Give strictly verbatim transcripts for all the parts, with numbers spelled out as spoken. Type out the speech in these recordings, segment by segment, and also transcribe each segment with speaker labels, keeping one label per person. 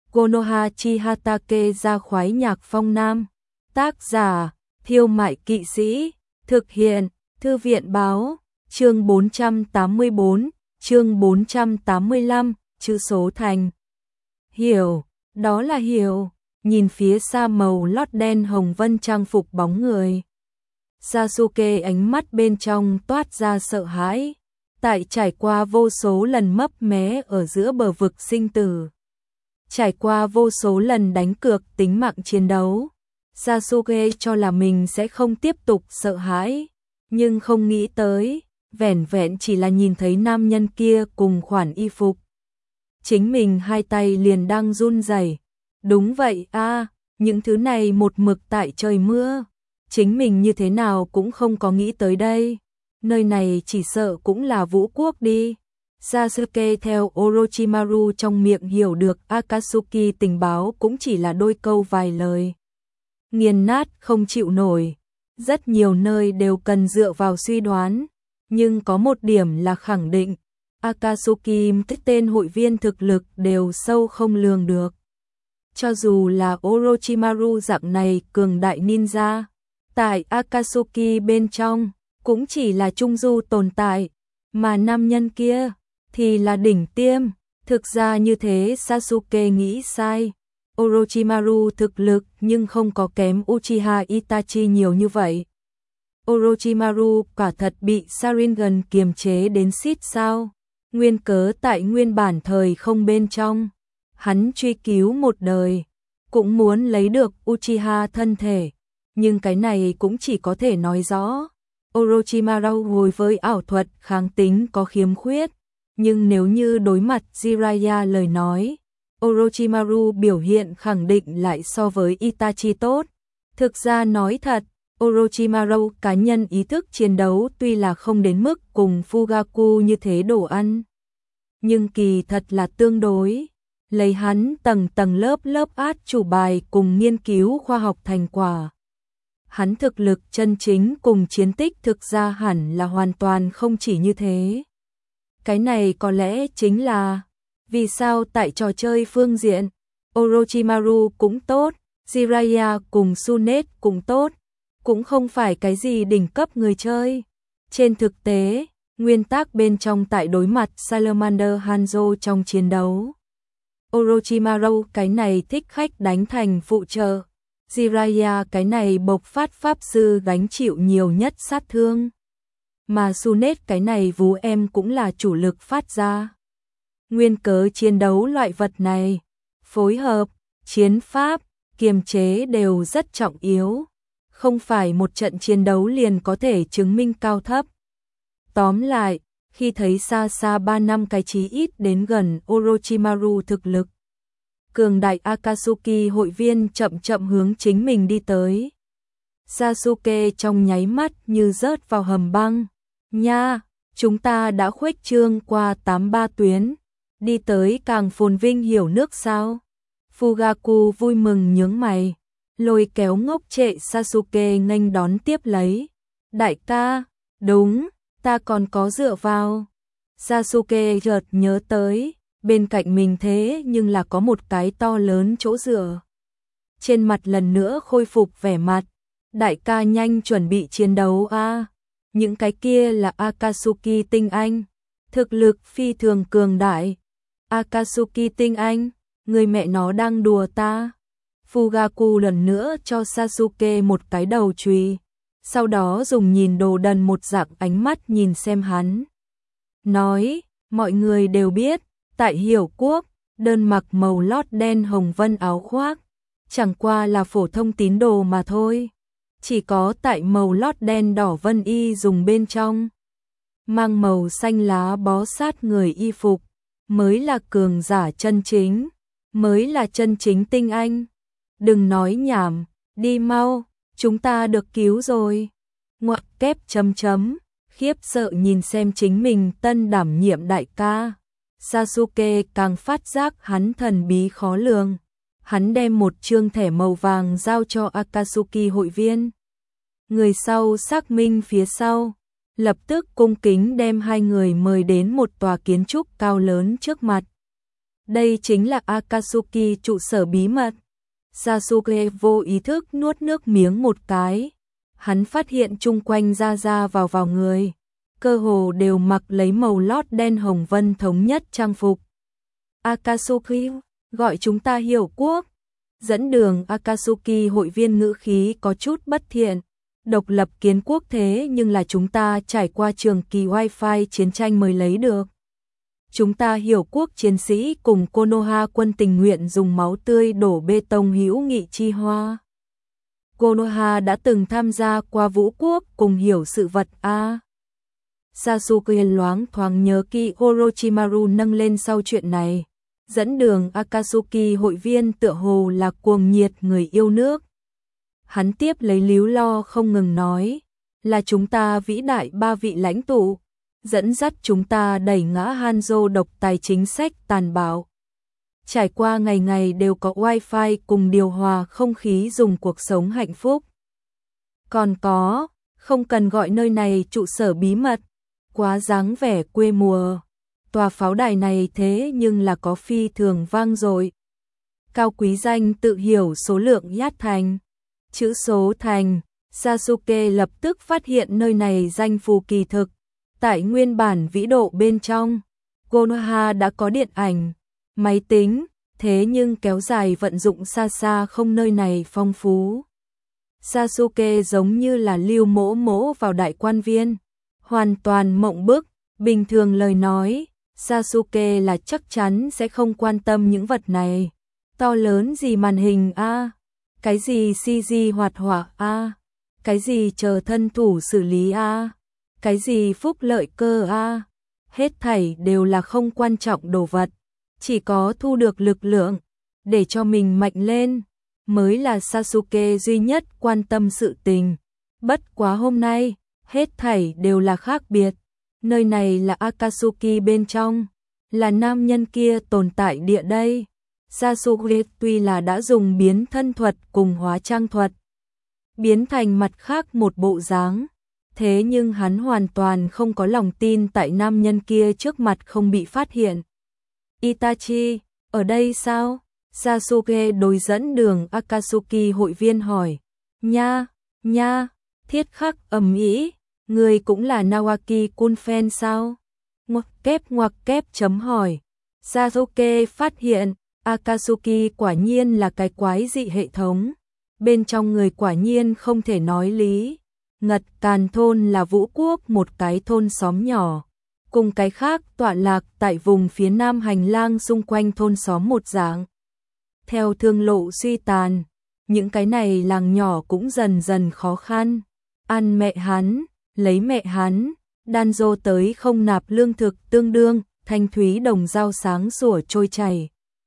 Speaker 1: Konoha Chihatake ra khoái nhạc phong nam. Tác giả, Thiêu Mại Kỵ Sĩ. Thực hiện, Thư viện Báo. Chương bốn trăm tám mươi bốn, chương bốn trăm tám mươi lăm, chữ số thành. Hiểu, đó là hiểu. Nhìn phía xa màu lót đen hồng vân trang phục bóng người. Sasuke ánh mắt bên trong toát ra sợ hãi. Tại trải qua vô số lần mấp mé ở giữa bờ vực sinh tử. Trải qua vô số lần đánh cược tính mạng chiến đấu. Sasuke cho là mình sẽ không tiếp tục sợ hãi. Nhưng không nghĩ tới, vẻn vẹn chỉ là nhìn thấy nam nhân kia cùng khoản y phục. Chính mình hai tay liền đang run rẩy. Đúng vậy a, à, những thứ này một mực tại trời mưa. Chính mình như thế nào cũng không có nghĩ tới đây. Nơi này chỉ sợ cũng là vũ quốc đi. Sasuke theo Orochimaru trong miệng hiểu được Akatsuki tình báo cũng chỉ là đôi câu vài lời. Nghiền nát không chịu nổi. Rất nhiều nơi đều cần dựa vào suy đoán. Nhưng có một điểm là khẳng định. Akatsuki tên hội viên thực lực đều sâu không lường được. Cho dù là Orochimaru dạng này cường đại ninja, tại Akatsuki bên trong cũng chỉ là trung du tồn tại, mà nam nhân kia thì là đỉnh tiêm. Thực ra như thế Sasuke nghĩ sai. Orochimaru thực lực nhưng không có kém Uchiha Itachi nhiều như vậy. Orochimaru quả thật bị Sharingan kiềm chế đến xít sao. Nguyên cớ tại nguyên bản thời không bên trong. Hắn truy cứu một đời, cũng muốn lấy được Uchiha thân thể. Nhưng cái này cũng chỉ có thể nói rõ. Orochimaru hồi với ảo thuật kháng tính có khiếm khuyết. Nhưng nếu như đối mặt Jiraiya lời nói, Orochimaru biểu hiện khẳng định lại so với Itachi tốt. Thực ra nói thật, Orochimaru cá nhân ý thức chiến đấu tuy là không đến mức cùng Fugaku như thế đồ ăn. Nhưng kỳ thật là tương đối. Lấy hắn tầng tầng lớp lớp át chủ bài cùng nghiên cứu khoa học thành quả. Hắn thực lực chân chính cùng chiến tích thực ra hẳn là hoàn toàn không chỉ như thế. Cái này có lẽ chính là vì sao tại trò chơi phương diện, Orochimaru cũng tốt, Jiraiya cùng Tsunade cũng tốt, cũng không phải cái gì đỉnh cấp người chơi. Trên thực tế, nguyên tắc bên trong tại đối mặt Salamander Hanzo trong chiến đấu. Orochimaru cái này thích khách đánh thành phụ trợ. Jiraiya cái này bộc phát pháp sư gánh chịu nhiều nhất sát thương. Mà Tsunade cái này vú em cũng là chủ lực phát ra. Nguyên cớ chiến đấu loại vật này, phối hợp, chiến pháp, kiềm chế đều rất trọng yếu. Không phải một trận chiến đấu liền có thể chứng minh cao thấp. Tóm lại, khi thấy xa xa ba năm cái chí ít đến gần Orochimaru thực lực. Cường đại Akatsuki hội viên chậm chậm hướng chính mình đi tới. Sasuke trong nháy mắt như rớt vào hầm băng. Nha, chúng ta đã khuếch trương qua tám ba tuyến. Đi tới càng phồn vinh hiểu nước sao. Fugaku vui mừng nhướng mày. Lôi kéo ngốc trệ Sasuke nghênh đón tiếp lấy. Đại ca, đúng, ta còn có dựa vào. Sasuke chợt nhớ tới, bên cạnh mình thế nhưng là có một cái to lớn chỗ dựa. Trên mặt lần nữa khôi phục vẻ mặt. Đại ca nhanh chuẩn bị chiến đấu a. À. Những cái kia là Akatsuki tinh anh. Thực lực phi thường cường đại. Akatsuki tinh anh, người mẹ nó đang đùa ta. Fugaku lần nữa cho Sasuke một cái đầu chùy. Sau đó dùng nhìn đồ đần một dạng ánh mắt nhìn xem hắn. Nói, mọi người đều biết, tại Hiểu Quốc, đơn mặc màu lót đen hồng vân áo khoác, chẳng qua là phổ thông tín đồ mà thôi. Chỉ có tại màu lót đen đỏ vân y dùng bên trong. Mang màu xanh lá bó sát người y phục, mới là cường giả chân chính, mới là chân chính tinh anh. Đừng nói nhảm, đi mau, chúng ta được cứu rồi. Ngoặc kép chấm chấm, khiếp sợ nhìn xem chính mình tân đảm nhiệm đại ca. Sasuke càng phát giác hắn thần bí khó lường. Hắn đem một chương thẻ màu vàng giao cho Akatsuki hội viên. Người sau xác minh phía sau, lập tức cung kính đem hai người mời đến một tòa kiến trúc cao lớn trước mặt. Đây chính là Akatsuki trụ sở bí mật. Sasuke vô ý thức nuốt nước miếng một cái. Hắn phát hiện chung quanh ra ra vào vào người, cơ hồ đều mặc lấy màu lót đen hồng vân thống nhất trang phục. Akatsuki, gọi chúng ta Hiểu Quốc. Dẫn đường Akatsuki hội viên ngữ khí có chút bất thiện. Độc lập kiến quốc thế nhưng là chúng ta trải qua trường kỳ wifi chiến tranh mới lấy được. Chúng ta Hiểu Quốc chiến sĩ cùng Konoha quân tình nguyện dùng máu tươi đổ bê tông hữu nghị chi hoa. Konoha đã từng tham gia qua vũ quốc cùng hiểu sự vật a. À. Sasuke loáng thoáng nhớ kỹ Orochimaru nâng lên sau chuyện này. Dẫn đường Akatsuki hội viên tựa hồ là cuồng nhiệt người yêu nước. Hắn tiếp lấy líu lo không ngừng nói, là chúng ta vĩ đại ba vị lãnh tụ, dẫn dắt chúng ta đẩy ngã Hanzo độc tài chính sách tàn bạo. Trải qua ngày ngày đều có wifi cùng điều hòa không khí dùng cuộc sống hạnh phúc. Còn có, không cần gọi nơi này trụ sở bí mật, quá dáng vẻ quê mùa. Tòa pháo đài này thế nhưng là có phi thường vang dội. Cao quý danh tự hiểu số lượng yát thành. Chữ số thành, Sasuke lập tức phát hiện nơi này danh phù kỳ thực. Tại nguyên bản vĩ độ bên trong, Konoha đã có điện ảnh, máy tính, thế nhưng kéo dài vận dụng xa xa không nơi này phong phú. Sasuke giống như là lưu mỗ mỗ vào đại quan viên, hoàn toàn mộng bức, bình thường lời nói, Sasuke là chắc chắn sẽ không quan tâm những vật này. To lớn gì màn hình a, à? Cái gì xê giê hoạt họa a, à? Cái gì chờ thân thủ xử lý a, à? Cái gì phúc lợi cơ a, à? Hết thảy đều là không quan trọng đồ vật, chỉ có thu được lực lượng để cho mình mạnh lên mới là Sasuke duy nhất quan tâm sự tình. Bất quá hôm nay, hết thảy đều là khác biệt. Nơi này là Akatsuki bên trong, là nam nhân kia tồn tại địa đây. Sasuke tuy là đã dùng biến thân thuật cùng hóa trang thuật, biến thành mặt khác một bộ dáng, thế nhưng hắn hoàn toàn không có lòng tin tại nam nhân kia trước mặt không bị phát hiện. Itachi, ở đây sao? Sasuke đối dẫn đường Akatsuki hội viên hỏi. Nha, nha, thiết khắc ầm ĩ, người cũng là Nawaki Kun fan sao? Ngoặc kép ngoặc kép chấm hỏi. Sasuke phát hiện, Akatsuki quả nhiên là cái quái dị hệ thống. Bên trong người quả nhiên không thể nói lý. Ngật Càn thôn là vũ quốc một cái thôn xóm nhỏ. Cùng cái khác tọa lạc tại vùng phía nam hành lang xung quanh thôn xóm một dạng. Theo thương lộ suy tàn, những cái này làng nhỏ cũng dần dần khó khăn. Ăn mẹ hắn, lấy mẹ hắn, Danzo tới không nạp lương thực tương đương, thanh thúy đồng dao sáng sủa trôi chảy.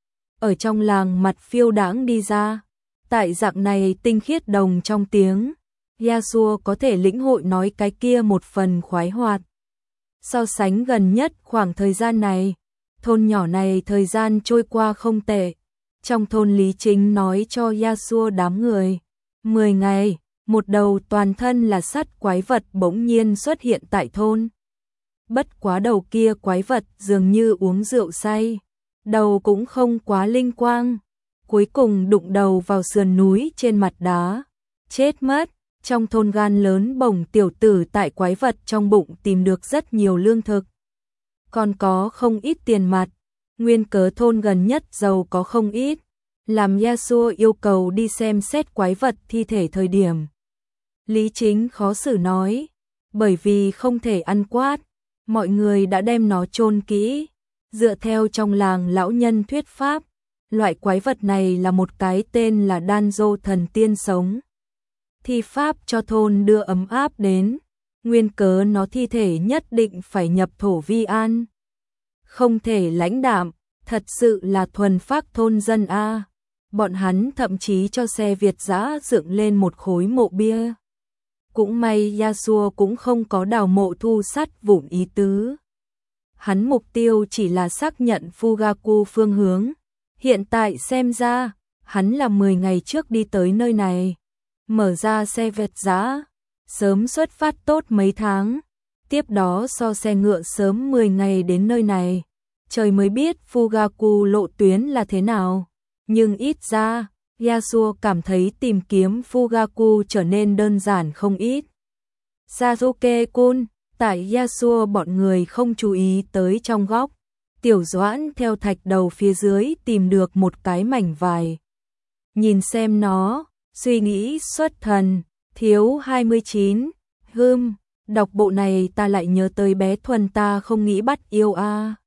Speaker 1: Ở trong làng mặt phiêu đãng đi ra, tại dạng này tinh khiết đồng trong tiếng, Yasuo có thể lĩnh hội nói cái kia một phần khoái hoạt. So sánh gần nhất khoảng thời gian này, thôn nhỏ này thời gian trôi qua không tệ. Trong thôn Lý Chính nói cho Yasuo đám người, mười ngày, một đầu toàn thân là sắt quái vật bỗng nhiên xuất hiện tại thôn. Bất quá đầu kia quái vật dường như uống rượu say, đầu cũng không quá linh quang, cuối cùng đụng đầu vào sườn núi trên mặt đá, chết mất. Trong thôn gan lớn bổng tiểu tử tại quái vật trong bụng tìm được rất nhiều lương thực, còn có không ít tiền mặt, nguyên cớ thôn gần nhất giàu có không ít, làm Yasuo yêu cầu đi xem xét quái vật thi thể thời điểm. Lý Chính khó xử nói, bởi vì không thể ăn quát, mọi người đã đem nó chôn kỹ, dựa theo trong làng lão nhân thuyết pháp, loại quái vật này là một cái tên là Danzo thần tiên sống. Thi pháp cho thôn đưa ấm áp đến, nguyên cớ nó thi thể nhất định phải nhập thổ vi an. Không thể lãnh đạm, thật sự là thuần phác thôn dân a. Bọn hắn thậm chí cho xe Việt dã dựng lên một khối mộ bia. Cũng may Yasuo cũng không có đào mộ thu sắt vụn ý tứ. Hắn mục tiêu chỉ là xác nhận Fugaku phương hướng. Hiện tại xem ra, hắn là mười ngày trước đi tới nơi này. Mở ra xe Việt dã, sớm xuất phát tốt mấy tháng, tiếp đó so xe ngựa sớm mười ngày đến nơi này. trời mới biết Fugaku lộ tuyến là thế nào. Nhưng ít ra, Yasuo cảm thấy tìm kiếm Fugaku trở nên đơn giản không ít. Sasuke-kun, tại Yasuo bọn người không chú ý tới trong góc. Tiểu Doãn theo thạch đầu phía dưới tìm được một cái mảnh vải. Nhìn xem nó, suy nghĩ xuất thần, thiếu hai mươi chín, hưm, đọc bộ này ta lại nhớ tới bé Thuần ta không nghĩ bắt yêu a.